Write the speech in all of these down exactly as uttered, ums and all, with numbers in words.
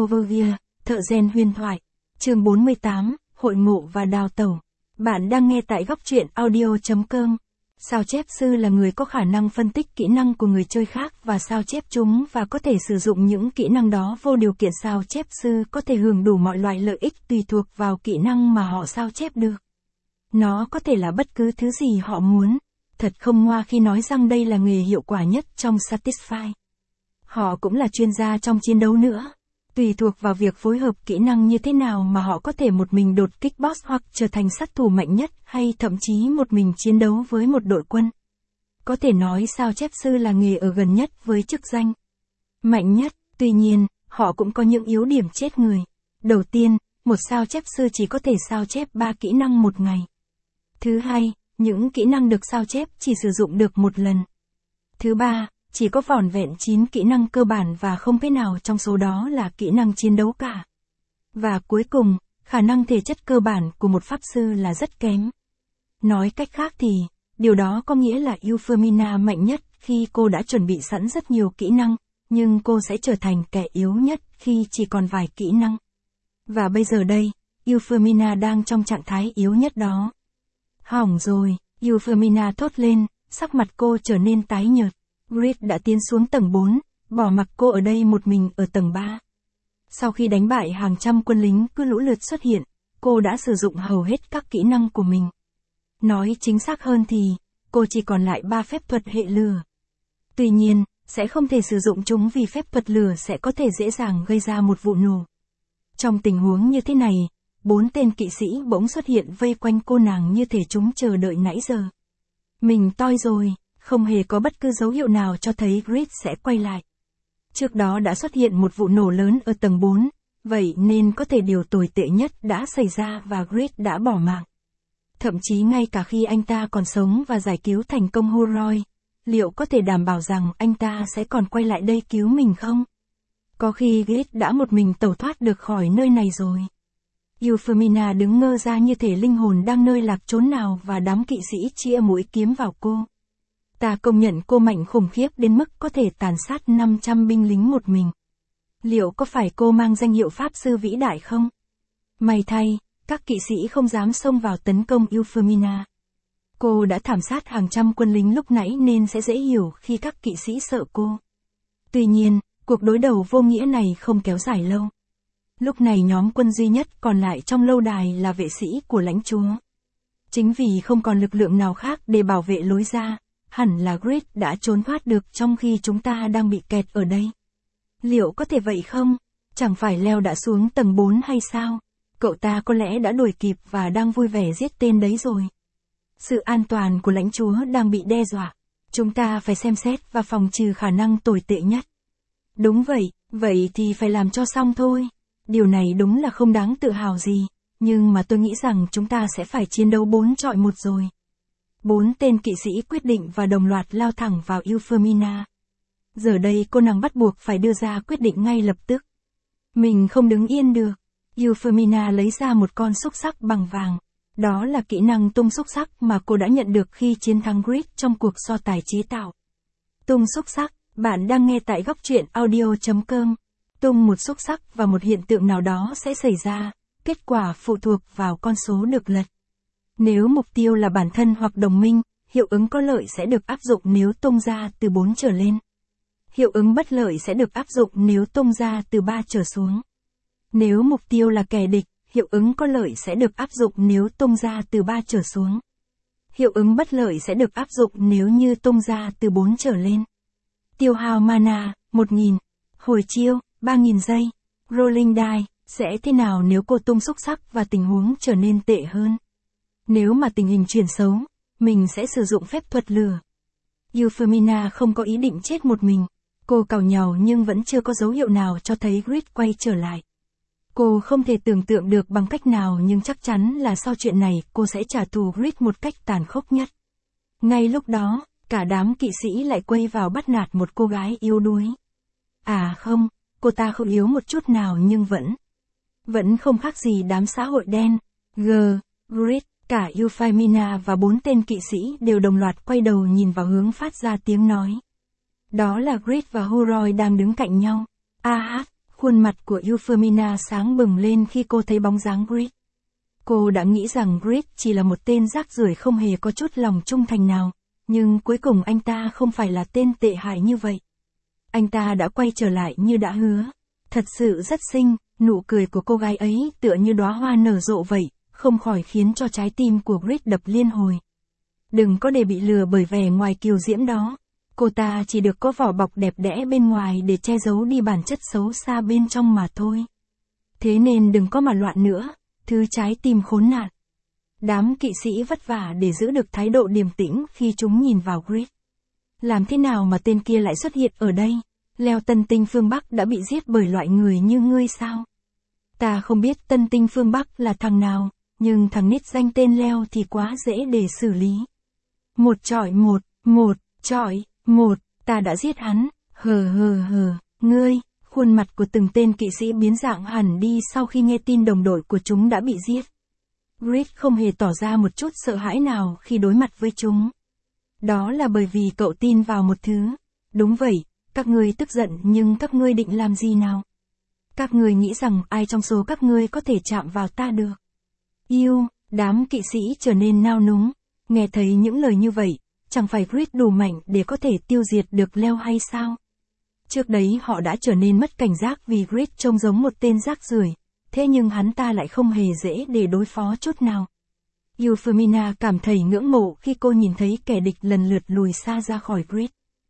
Overview, thợ rèn huyền thoại. Chương bốn mươi tám, hội ngộ và đào tẩu. Bạn đang nghe tại góc truyện audio chấm com. Sao chép sư là người có khả năng phân tích kỹ năng của người chơi khác và sao chép chúng và có thể sử dụng những kỹ năng đó vô điều kiện sao chép sư có thể hưởng đủ mọi loại lợi ích tùy thuộc vào kỹ năng mà họ sao chép được. Nó có thể là bất cứ thứ gì họ muốn. Thật không ngoa khi nói rằng đây là nghề hiệu quả nhất trong Satisfy. Họ cũng là chuyên gia trong chiến đấu nữa. Tùy thuộc vào việc phối hợp kỹ năng như thế nào mà họ có thể một mình đột kích boss hoặc trở thành sát thủ mạnh nhất hay thậm chí một mình chiến đấu với một đội quân. Có thể nói sao chép sư là nghề ở gần nhất với chức danh mạnh nhất, tuy nhiên, họ cũng có những yếu điểm chết người. Đầu tiên, một sao chép sư chỉ có thể sao chép ba kỹ năng một ngày. Thứ hai, những kỹ năng được sao chép chỉ sử dụng được một lần. Thứ ba, chỉ có vỏn vẹn chín kỹ năng cơ bản và không thể nào trong số đó là kỹ năng chiến đấu cả. Và cuối cùng, khả năng thể chất cơ bản của một pháp sư là rất kém. Nói cách khác thì, điều đó có nghĩa là Euphemina mạnh nhất khi cô đã chuẩn bị sẵn rất nhiều kỹ năng, nhưng cô sẽ trở thành kẻ yếu nhất khi chỉ còn vài kỹ năng. Và bây giờ đây, Euphemina đang trong trạng thái yếu nhất đó. Hỏng rồi, Euphemina thốt lên, sắc mặt cô trở nên tái nhợt. Grid đã tiến xuống tầng bốn, bỏ mặc cô ở đây một mình ở tầng ba. Sau khi đánh bại hàng trăm quân lính cứ lũ lượt xuất hiện, cô đã sử dụng hầu hết các kỹ năng của mình. Nói chính xác hơn thì, cô chỉ còn lại ba phép thuật hệ lửa. Tuy nhiên, sẽ không thể sử dụng chúng vì phép thuật lửa sẽ có thể dễ dàng gây ra một vụ nổ. Trong tình huống như thế này, bốn tên kỵ sĩ bỗng xuất hiện vây quanh cô nàng như thể chúng chờ đợi nãy giờ. Mình toi rồi. Không hề có bất cứ dấu hiệu nào cho thấy Grid sẽ quay lại. Trước đó đã xuất hiện một vụ nổ lớn ở tầng bốn, vậy nên có thể điều tồi tệ nhất đã xảy ra và Grid đã bỏ mạng. Thậm chí ngay cả khi anh ta còn sống và giải cứu thành công Huroy, liệu có thể đảm bảo rằng anh ta sẽ còn quay lại đây cứu mình không? Có khi Grid đã một mình tẩu thoát được khỏi nơi này rồi. Euphemina đứng ngơ ra như thể linh hồn đang nơi lạc chốn nào và đám kỵ sĩ chĩa mũi kiếm vào cô. Ta công nhận cô mạnh khủng khiếp đến mức có thể tàn sát năm trăm binh lính một mình. Liệu có phải cô mang danh hiệu pháp sư vĩ đại không? May thay, các kỵ sĩ không dám xông vào tấn công Euphemina. Cô đã thảm sát hàng trăm quân lính lúc nãy nên sẽ dễ hiểu khi các kỵ sĩ sợ cô. Tuy nhiên, cuộc đối đầu vô nghĩa này không kéo dài lâu. Lúc này nhóm quân duy nhất còn lại trong lâu đài là vệ sĩ của lãnh chúa. Chính vì không còn lực lượng nào khác để bảo vệ lối ra, hẳn là Grid đã trốn thoát được trong khi chúng ta đang bị kẹt ở đây. Liệu có thể vậy không? Chẳng phải Leo đã xuống tầng bốn hay sao? Cậu ta có lẽ đã đuổi kịp và đang vui vẻ giết tên đấy rồi. Sự an toàn của lãnh chúa đang bị đe dọa. Chúng ta phải xem xét và phòng trừ khả năng tồi tệ nhất. Đúng vậy, vậy thì phải làm cho xong thôi. Điều này đúng là không đáng tự hào gì, nhưng mà tôi nghĩ rằng chúng ta sẽ phải chiến đấu bốn chọi một rồi. Bốn tên kỵ sĩ quyết định và đồng loạt lao thẳng vào Euphemina. Giờ đây cô nàng bắt buộc phải đưa ra quyết định ngay lập tức. Mình không đứng yên được. Euphemina lấy ra một con xúc xắc bằng vàng. Đó là kỹ năng tung xúc xắc mà cô đã nhận được khi chiến thắng Grid trong cuộc so tài chế tạo. Tung xúc xắc, bạn đang nghe tại góc truyện audio chấm com. Tung một xúc xắc và một hiện tượng nào đó sẽ xảy ra, kết quả phụ thuộc vào con số được lật. Nếu mục tiêu là bản thân hoặc đồng minh, hiệu ứng có lợi sẽ được áp dụng nếu tung ra từ bốn trở lên. Hiệu ứng bất lợi sẽ được áp dụng nếu tung ra từ ba trở xuống. Nếu mục tiêu là kẻ địch, hiệu ứng có lợi sẽ được áp dụng nếu tung ra từ ba trở xuống. Hiệu ứng bất lợi sẽ được áp dụng nếu như tung ra từ bốn trở lên. Tiêu hao mana, một nghìn. Hồi chiêu, ba nghìn giây. Rolling die, sẽ thế nào nếu cô tung xúc xắc và tình huống trở nên tệ hơn? Nếu mà tình hình chuyển xấu, mình sẽ sử dụng phép thuật lửa. Euphemina không có ý định chết một mình. Cô càu nhàu nhưng vẫn chưa có dấu hiệu nào cho thấy Grid quay trở lại. Cô không thể tưởng tượng được bằng cách nào nhưng chắc chắn là sau chuyện này cô sẽ trả thù Grid một cách tàn khốc nhất. Ngay lúc đó, cả đám kỵ sĩ lại quay vào bắt nạt một cô gái yếu đuối. À không, cô ta không yếu một chút nào nhưng vẫn. Vẫn không khác gì đám xã hội đen. G. Grid. Cả Euphemina và bốn tên kỵ sĩ đều đồng loạt quay đầu nhìn vào hướng phát ra tiếng nói. Đó là Grid và Huroy đang đứng cạnh nhau. A hát, Khuôn mặt của Euphemina sáng bừng lên khi cô thấy bóng dáng Grid. Cô đã nghĩ rằng Grid chỉ là một tên rác rưởi không hề có chút lòng trung thành nào, nhưng cuối cùng anh ta không phải là tên tệ hại như vậy. Anh ta đã quay trở lại như đã hứa. Thật sự rất xinh, nụ cười của cô gái ấy tựa như đóa hoa nở rộ vậy, không khỏi khiến cho trái tim của Grid đập liên hồi. Đừng có để bị lừa bởi vẻ ngoài kiều diễm đó. Cô ta chỉ được có vỏ bọc đẹp đẽ bên ngoài để che giấu đi bản chất xấu xa bên trong mà thôi. Thế nên đừng có mà loạn nữa, thứ trái tim khốn nạn. Đám kỵ sĩ vất vả để giữ được thái độ điềm tĩnh khi chúng nhìn vào Grid. Làm thế nào mà tên kia lại xuất hiện ở đây? Leo Tân Tinh phương Bắc đã bị giết bởi loại người như ngươi sao? Ta không biết Tân Tinh phương Bắc là thằng nào, nhưng thằng nít danh tên Leo thì quá dễ để xử lý. Một chọi một, một, chọi, một, ta đã giết hắn, hờ hờ hờ, ngươi, khuôn mặt của từng tên kỵ sĩ biến dạng hẳn đi sau khi nghe tin đồng đội của chúng đã bị giết. Grid không hề tỏ ra một chút sợ hãi nào khi đối mặt với chúng. Đó là bởi vì cậu tin vào một thứ. Đúng vậy, các ngươi tức giận nhưng các ngươi định làm gì nào? Các ngươi nghĩ rằng ai trong số các ngươi có thể chạm vào ta được? Yêu, đám kỵ sĩ trở nên nao núng. Nghe thấy những lời như vậy, chẳng phải Grid đủ mạnh để có thể tiêu diệt được Leo hay sao? Trước đấy họ đã trở nên mất cảnh giác vì Grid trông giống một tên rác rưởi, thế nhưng hắn ta lại không hề dễ để đối phó chút nào. Euphemina cảm thấy ngưỡng mộ khi cô nhìn thấy kẻ địch lần lượt lùi xa ra khỏi Grid.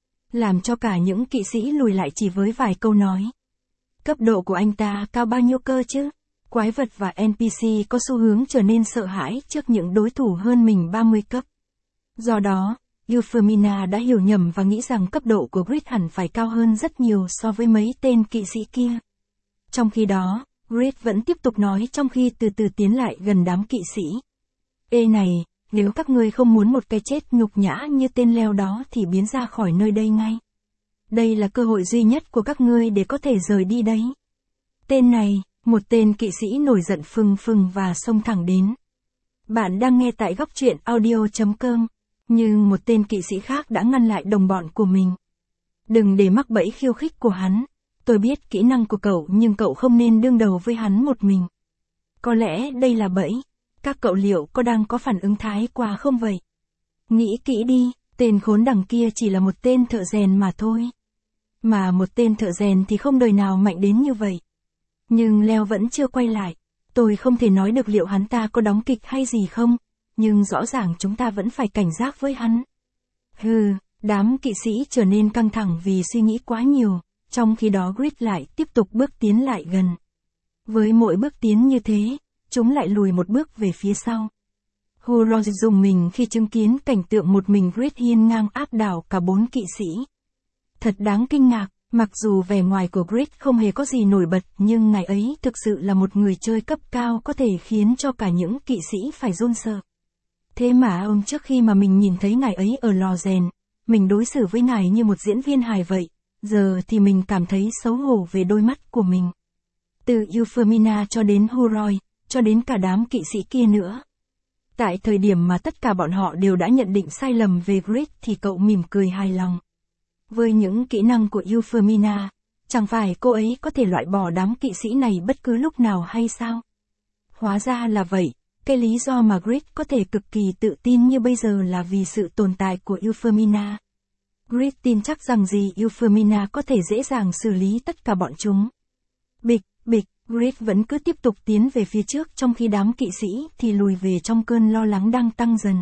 Làm cho cả những kỵ sĩ lùi lại chỉ với vài câu nói. Cấp độ của anh ta cao bao nhiêu cơ chứ? Quái vật và en pê xê có xu hướng trở nên sợ hãi trước những đối thủ hơn mình ba mươi cấp. Do đó, Euphemina đã hiểu nhầm và nghĩ rằng cấp độ của Grid hẳn phải cao hơn rất nhiều so với mấy tên kỵ sĩ kia. Trong khi đó, Grid vẫn tiếp tục nói trong khi từ từ tiến lại gần đám kỵ sĩ. Ê này, nếu các ngươi không muốn một cái chết nhục nhã như tên Leo đó thì biến ra khỏi nơi đây ngay. Đây là cơ hội duy nhất của các ngươi để có thể rời đi đấy. Tên này, một tên kỵ sĩ nổi giận phừng phừng và xông thẳng đến. Bạn đang nghe tại góc truyện audio chấm com, nhưng một tên kỵ sĩ khác đã ngăn lại đồng bọn của mình. Đừng để mắc bẫy khiêu khích của hắn. Tôi biết kỹ năng của cậu nhưng cậu không nên đương đầu với hắn một mình. Có lẽ đây là bẫy. Các cậu liệu có đang có phản ứng thái quá không vậy? Nghĩ kỹ đi, tên khốn đằng kia chỉ là một tên thợ rèn mà thôi. Mà một tên thợ rèn thì không đời nào mạnh đến như vậy. Nhưng Leo vẫn chưa quay lại. Tôi không thể nói được liệu hắn ta có đóng kịch hay gì không, nhưng rõ ràng chúng ta vẫn phải cảnh giác với hắn. Hừ, đám kỵ sĩ trở nên căng thẳng vì suy nghĩ quá nhiều, trong khi đó Grid lại tiếp tục bước tiến lại gần. Với mỗi bước tiến như thế, chúng lại lùi một bước về phía sau. Huroy dùng mình khi chứng kiến cảnh tượng một mình Grid hiên ngang áp đảo cả bốn kỵ sĩ. Thật đáng kinh ngạc, mặc dù vẻ ngoài của Grid không hề có gì nổi bật nhưng ngài ấy thực sự là một người chơi cấp cao có thể khiến cho cả những kỵ sĩ phải run sợ. Thế mà ông trước khi mà mình nhìn thấy ngài ấy ở lò rèn, mình đối xử với ngài như một diễn viên hài vậy, giờ thì mình cảm thấy xấu hổ về đôi mắt của mình. Từ Euphemina cho đến Huroy, cho đến cả đám kỵ sĩ kia nữa. Tại thời điểm mà tất cả bọn họ đều đã nhận định sai lầm về Grid thì cậu mỉm cười hài lòng. Với những kỹ năng của Euphemina, chẳng phải cô ấy có thể loại bỏ đám kỵ sĩ này bất cứ lúc nào hay sao? Hóa ra là vậy, cái lý do mà Grid có thể cực kỳ tự tin như bây giờ là vì sự tồn tại của Euphemina. Grid tin chắc rằng gì Euphemina có thể dễ dàng xử lý tất cả bọn chúng. Bịch, bịch, Grid vẫn cứ tiếp tục tiến về phía trước trong khi đám kỵ sĩ thì lùi về trong cơn lo lắng đang tăng dần.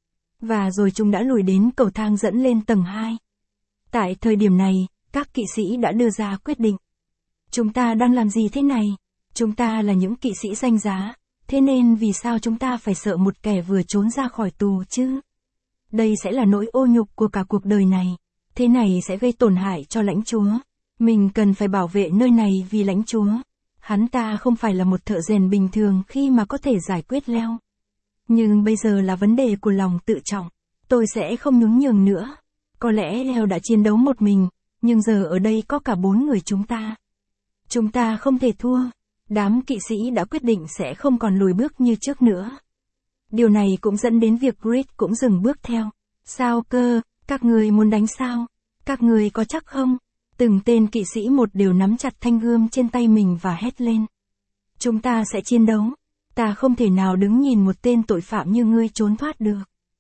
Và rồi chúng đã lùi đến cầu thang dẫn lên tầng hai. Tại thời điểm này, các kỵ sĩ đã đưa ra quyết định. Chúng ta đang làm gì thế này? Chúng ta là những kỵ sĩ danh giá, thế nên vì sao chúng ta phải sợ một kẻ vừa trốn ra khỏi tù chứ? Đây sẽ là nỗi ô nhục của cả cuộc đời này. Thế này sẽ gây tổn hại cho lãnh chúa. Mình cần phải bảo vệ nơi này vì lãnh chúa. Hắn ta không phải là một thợ rèn bình thường khi mà có thể giải quyết Leo. Nhưng bây giờ là vấn đề của lòng tự trọng. Tôi sẽ không nhún nhường nữa. Có lẽ Leo đã chiến đấu một mình, nhưng giờ ở đây có cả bốn người chúng ta. Chúng ta không thể thua. Đám kỵ sĩ đã quyết định sẽ không còn lùi bước như trước nữa. Điều này cũng dẫn đến việc Grid cũng dừng bước theo. Sao cơ, các người muốn đánh sao? Các người có chắc không? Từng tên kỵ sĩ một đều nắm chặt thanh gươm trên tay mình và hét lên. Chúng ta sẽ chiến đấu. Ta không thể nào đứng nhìn một tên tội phạm như ngươi trốn thoát được.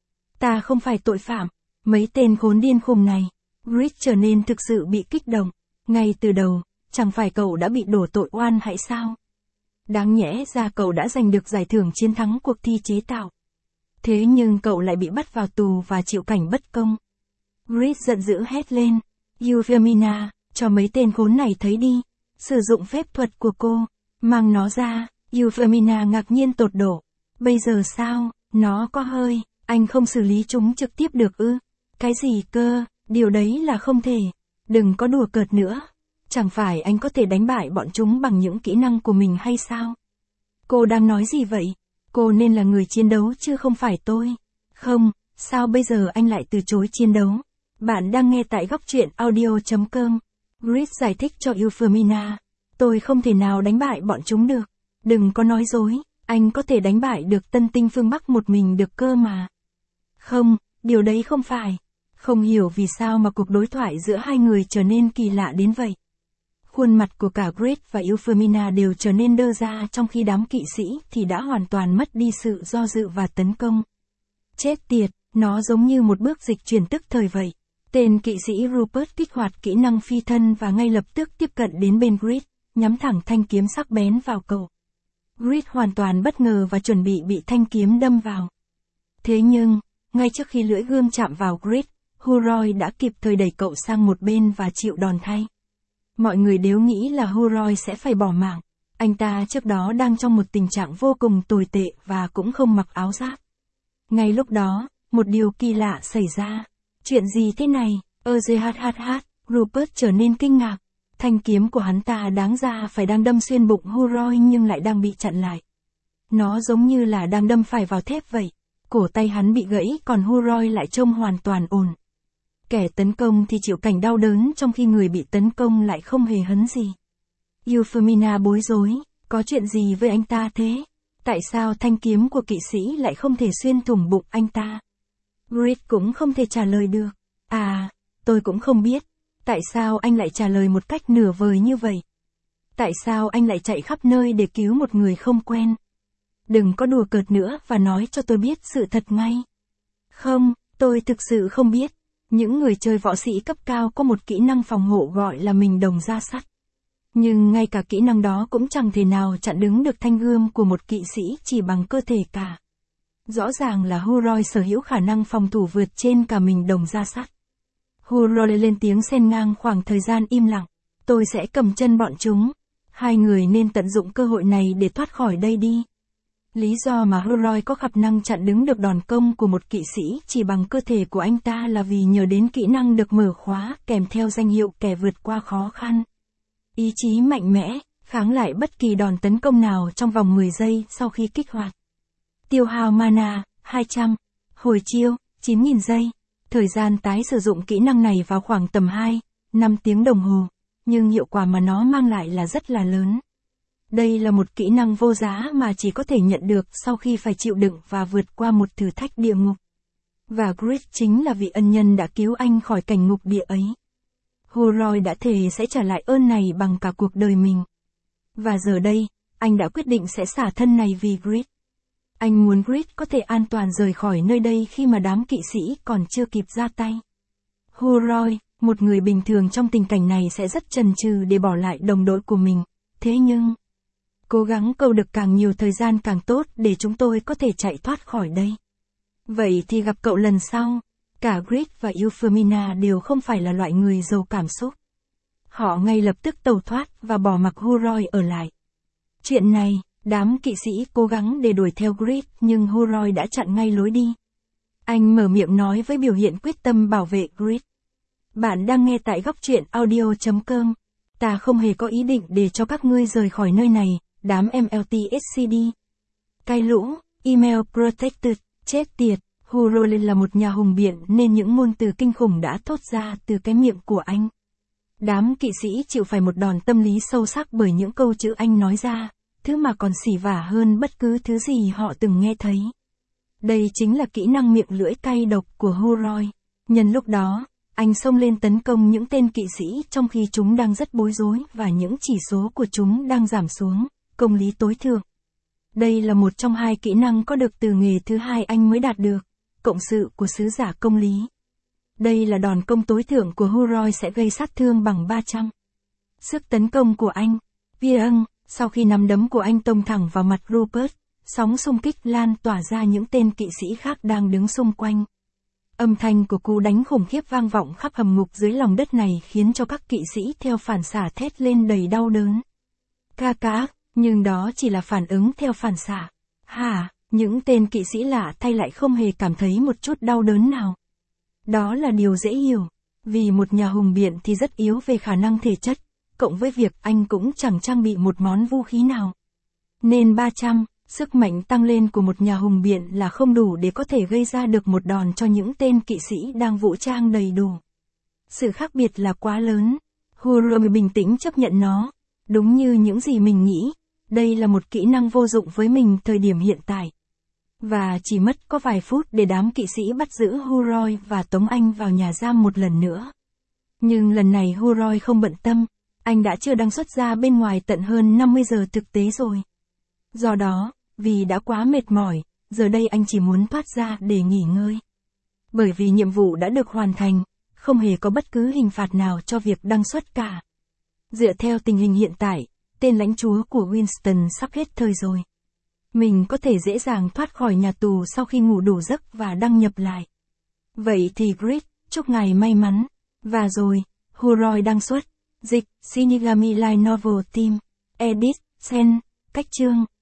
Ta không phải tội phạm. Mấy tên khốn điên khùng này. Grit trở nên thực sự bị kích động. Ngay từ đầu, chẳng phải cậu đã bị đổ tội oan hãy sao? Đáng nhẽ ra cậu đã giành được giải thưởng chiến thắng cuộc thi chế tạo. Thế nhưng cậu lại bị bắt vào tù và chịu cảnh bất công. Grit giận dữ hét lên. Euphemina, cho mấy tên khốn này thấy đi. Sử dụng phép thuật của cô. Mang nó ra. Euphemina ngạc nhiên tột độ. Bây giờ sao? Nó có hơi. Anh không xử lý chúng trực tiếp được ư? Cái gì cơ? Điều đấy là không thể. Đừng có đùa cợt nữa. Chẳng phải anh có thể đánh bại bọn chúng bằng những kỹ năng của mình hay sao? Cô đang nói gì vậy? Cô nên là người chiến đấu chứ không phải tôi. Không, sao bây giờ anh lại từ chối chiến đấu? Bạn đang nghe tại góc truyện audio chấm com. Grit giải thích cho Euphemina. Tôi không thể nào đánh bại bọn chúng được. Đừng có nói dối, anh có thể đánh bại được Tân Tinh phương Bắc một mình được cơ mà. Không, điều đấy không phải. Không hiểu vì sao mà cuộc đối thoại giữa hai người trở nên kỳ lạ đến vậy. Khuôn mặt của cả Grit và Euphemina đều trở nên đơ ra trong khi đám kỵ sĩ thì đã hoàn toàn mất đi sự do dự và tấn công. Chết tiệt, nó giống như một bước dịch chuyển tức thời vậy. Tên kỵ sĩ Rupert kích hoạt kỹ năng phi thân và ngay lập tức tiếp cận đến bên Grit, nhắm thẳng thanh kiếm sắc bén vào cậu. Grit hoàn toàn bất ngờ và chuẩn bị bị thanh kiếm đâm vào. Thế nhưng, ngay trước khi lưỡi gươm chạm vào Grit, Huroy đã kịp thời đẩy cậu sang một bên và chịu đòn thay. Mọi người đều nghĩ là Huroy sẽ phải bỏ mạng. Anh ta trước đó đang trong một tình trạng vô cùng tồi tệ và cũng không mặc áo giáp. Ngay lúc đó, một điều kỳ lạ xảy ra. Chuyện gì thế này? Ơ-dê-hát-hát-hát, Rupert trở nên kinh ngạc. Thanh kiếm của hắn ta đáng ra phải đang đâm xuyên bụng Huroy nhưng lại đang bị chặn lại. Nó giống như là đang đâm phải vào thép vậy. Cổ tay hắn bị gãy còn Huroy lại trông hoàn toàn ổn. Kẻ tấn công thì chịu cảnh đau đớn trong khi người bị tấn công lại không hề hấn gì. Euphemina bối rối, có chuyện gì với anh ta thế? Tại sao thanh kiếm của kỵ sĩ lại không thể xuyên thủng bụng anh ta? Grit cũng không thể trả lời được. À, tôi cũng không biết. Tại sao anh lại trả lời một cách nửa vời như vậy? Tại sao anh lại chạy khắp nơi để cứu một người không quen? Đừng có đùa cợt nữa và nói cho tôi biết sự thật ngay. Không, tôi thực sự không biết. Những người chơi võ sĩ cấp cao có một kỹ năng phòng hộ gọi là mình đồng da sắt. Nhưng ngay cả kỹ năng đó cũng chẳng thể nào chặn đứng được thanh gươm của một kỵ sĩ chỉ bằng cơ thể cả. Rõ ràng là Huroy sở hữu khả năng phòng thủ vượt trên cả mình đồng da sắt. Huroy lên tiếng xen ngang khoảng thời gian im lặng. Tôi sẽ cầm chân bọn chúng. Hai người nên tận dụng cơ hội này để thoát khỏi đây đi. Lý do mà Huroy có khả năng chặn đứng được đòn công của một kỵ sĩ chỉ bằng cơ thể của anh ta là vì nhờ đến kỹ năng được mở khóa kèm theo danh hiệu kẻ vượt qua khó khăn. Ý chí mạnh mẽ, kháng lại bất kỳ đòn tấn công nào trong vòng mười giây sau khi kích hoạt. Tiêu hao mana, hai trăm. Hồi chiêu, chín nghìn giây. Thời gian tái sử dụng kỹ năng này vào khoảng tầm hai, năm tiếng đồng hồ. Nhưng hiệu quả mà nó mang lại là rất là lớn. Đây là một kỹ năng vô giá mà chỉ có thể nhận được sau khi phải chịu đựng và vượt qua một thử thách địa ngục. Và Grit chính là vị ân nhân đã cứu anh khỏi cảnh ngục địa ấy. Huroy đã thề sẽ trả lại ơn này bằng cả cuộc đời mình. Và giờ đây, anh đã quyết định sẽ xả thân này vì Grit. Anh muốn Grit có thể an toàn rời khỏi nơi đây khi mà đám kỵ sĩ còn chưa kịp ra tay. Huroy, một người bình thường trong tình cảnh này sẽ rất chần chừ để bỏ lại đồng đội của mình. Thế nhưng, cố gắng câu được càng nhiều thời gian càng tốt để chúng tôi có thể chạy thoát khỏi đây. Vậy thì gặp cậu lần sau. Cả Grit và Euphemina đều không phải là loại người giàu cảm xúc. Họ ngay lập tức tẩu thoát và bỏ mặc Huroy ở lại. Chuyện này, đám kỵ sĩ cố gắng để đuổi theo Grit nhưng Huroy đã chặn ngay lối đi. Anh mở miệng nói với biểu hiện quyết tâm bảo vệ Grit. Bạn đang nghe tại góc truyện audio chấm com. Ta không hề có ý định để cho các ngươi rời khỏi nơi này, đám em lờ tê ét xê đê. Cai lũ, email protected, chết tiệt. Huroy là một nhà hùng biện nên những ngôn từ kinh khủng đã thốt ra từ cái miệng của anh. Đám kỵ sĩ chịu phải một đòn tâm lý sâu sắc bởi những câu chữ anh nói ra, thứ mà còn xỉ vả hơn bất cứ thứ gì họ từng nghe thấy. Đây chính là kỹ năng miệng lưỡi cay độc của Huroy. Nhân lúc đó, anh xông lên tấn công những tên kỵ sĩ trong khi chúng đang rất bối rối và những chỉ số của chúng đang giảm xuống, công lý tối thượng. Đây là một trong hai kỹ năng có được từ nghề thứ hai anh mới đạt được, cộng sự của sứ giả công lý. Đây là đòn công tối thượng của Huroy sẽ gây sát thương bằng ba trăm. Sức tấn công của anh. Vieng, sau khi nắm đấm của anh tông thẳng vào mặt Rupert, sóng xung kích lan tỏa ra những tên kỵ sĩ khác đang đứng xung quanh. Âm thanh của cú đánh khủng khiếp vang vọng khắp hầm ngục dưới lòng đất này khiến cho các kỵ sĩ theo phản xạ thét lên đầy đau đớn. Ca ca, nhưng đó chỉ là phản ứng theo phản xạ. Hả, những tên kỵ sĩ lạ thay lại không hề cảm thấy một chút đau đớn nào. Đó là điều dễ hiểu, vì một nhà hùng biện thì rất yếu về khả năng thể chất, cộng với việc anh cũng chẳng trang bị một món vũ khí nào. Nên ba trăm, sức mạnh tăng lên của một nhà hùng biện là không đủ để có thể gây ra được một đòn cho những tên kỵ sĩ đang vũ trang đầy đủ. Sự khác biệt là quá lớn. Huroy bình tĩnh chấp nhận nó. Đúng như những gì mình nghĩ, đây là một kỹ năng vô dụng với mình thời điểm hiện tại. Và chỉ mất có vài phút để đám kỵ sĩ bắt giữ Huroy và tống anh vào nhà giam một lần nữa. Nhưng lần này Huroy không bận tâm, anh đã chưa đăng xuất ra bên ngoài tận hơn năm mươi giờ thực tế rồi. Do đó, vì đã quá mệt mỏi, giờ đây anh chỉ muốn thoát ra để nghỉ ngơi. Bởi vì nhiệm vụ đã được hoàn thành, không hề có bất cứ hình phạt nào cho việc đăng xuất cả. Dựa theo tình hình hiện tại, tên lãnh chúa của Winston sắp hết thời rồi. Mình có thể dễ dàng thoát khỏi nhà tù sau khi ngủ đủ giấc và đăng nhập lại. Vậy thì Grid, chúc ngài may mắn. Và rồi, Huroy đăng xuất. Dịch, Shinigami Light Novel Team. Edit, Sen, cách chương.